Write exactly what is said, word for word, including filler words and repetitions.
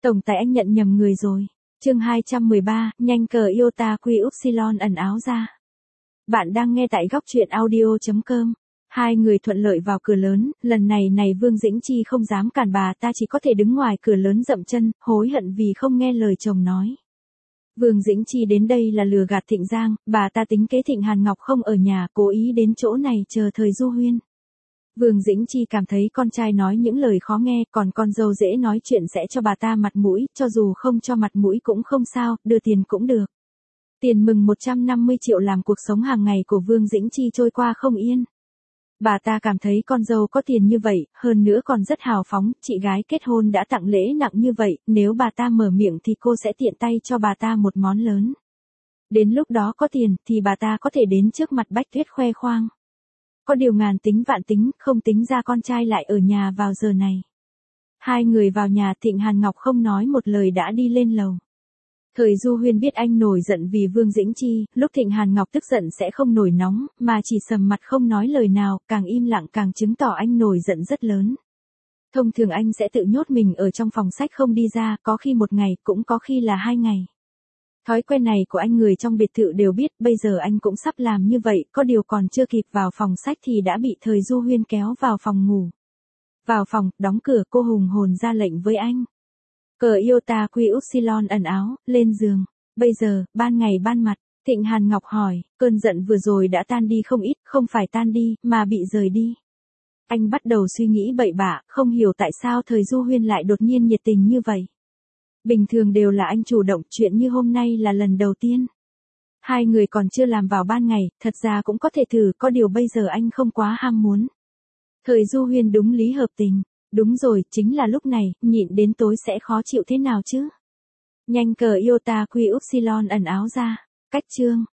Tổng tài anh nhận nhầm người rồi. Chương hai trăm mười ba, nhanh cờ Iota Quy Upsilon ẩn áo ra. Bạn đang nghe tại góc truyện audio chấm com. Hai người thuận lợi vào cửa lớn, lần này này Vương Dĩnh Chi không dám cản bà ta, chỉ có thể đứng ngoài cửa lớn dậm chân, hối hận vì không nghe lời chồng nói. Vương Dĩnh Chi đến đây là lừa gạt Thịnh Giang, bà ta tính kế Thịnh Hàn Ngọc không ở nhà, cố ý đến chỗ này chờ thời Du Huyên. Vương Dĩnh Chi cảm thấy con trai nói những lời khó nghe, còn con dâu dễ nói chuyện sẽ cho bà ta mặt mũi, cho dù không cho mặt mũi cũng không sao, đưa tiền cũng được. Tiền mừng một trăm năm mươi triệu làm cuộc sống hàng ngày của Vương Dĩnh Chi trôi qua không yên. Bà ta cảm thấy con dâu có tiền như vậy, hơn nữa còn rất hào phóng, chị gái kết hôn đã tặng lễ nặng như vậy, nếu bà ta mở miệng thì cô sẽ tiện tay cho bà ta một món lớn. Đến lúc đó có tiền thì bà ta có thể đến trước mặt Bách Tuyết khoe khoang. Có điều ngàn tính vạn tính, không tính ra con trai lại ở nhà vào giờ này. Hai người vào nhà, Thịnh Hàn Ngọc không nói một lời đã đi lên lầu. Thời Du Huyên biết anh nổi giận vì Vương Dĩnh Chi, lúc Thịnh Hàn Ngọc tức giận sẽ không nổi nóng, mà chỉ sầm mặt không nói lời nào, càng im lặng càng chứng tỏ anh nổi giận rất lớn. Thông thường anh sẽ tự nhốt mình ở trong phòng sách không đi ra, có khi một ngày, cũng có khi là hai ngày. Thói quen này của anh người trong biệt thự đều biết, bây giờ anh cũng sắp làm như vậy, có điều còn chưa kịp vào phòng sách thì đã bị Thời Du Huyên kéo vào phòng ngủ. Vào phòng, đóng cửa, cô hùng hồn ra lệnh với anh. Cờ Iota Quy Upsilon ẩn áo, lên giường. Bây giờ, ban ngày ban mặt, Thịnh Hàn Ngọc hỏi, cơn giận vừa rồi đã tan đi không ít, không phải tan đi, mà bị rời đi. Anh bắt đầu suy nghĩ bậy bạ, không hiểu tại sao Thời Du Huyên lại đột nhiên nhiệt tình như vậy. Bình thường đều là anh chủ động, chuyện như hôm nay là lần đầu tiên. Hai người còn chưa làm vào ban ngày, thật ra cũng có thể thử, có điều bây giờ anh không quá ham muốn. Thời Du Huyên đúng lý hợp tình. Đúng rồi, chính là lúc này, nhịn đến tối sẽ khó chịu thế nào chứ? Nhanh cờ Iota Quy Upsilon ẩn áo ra. Cách chương.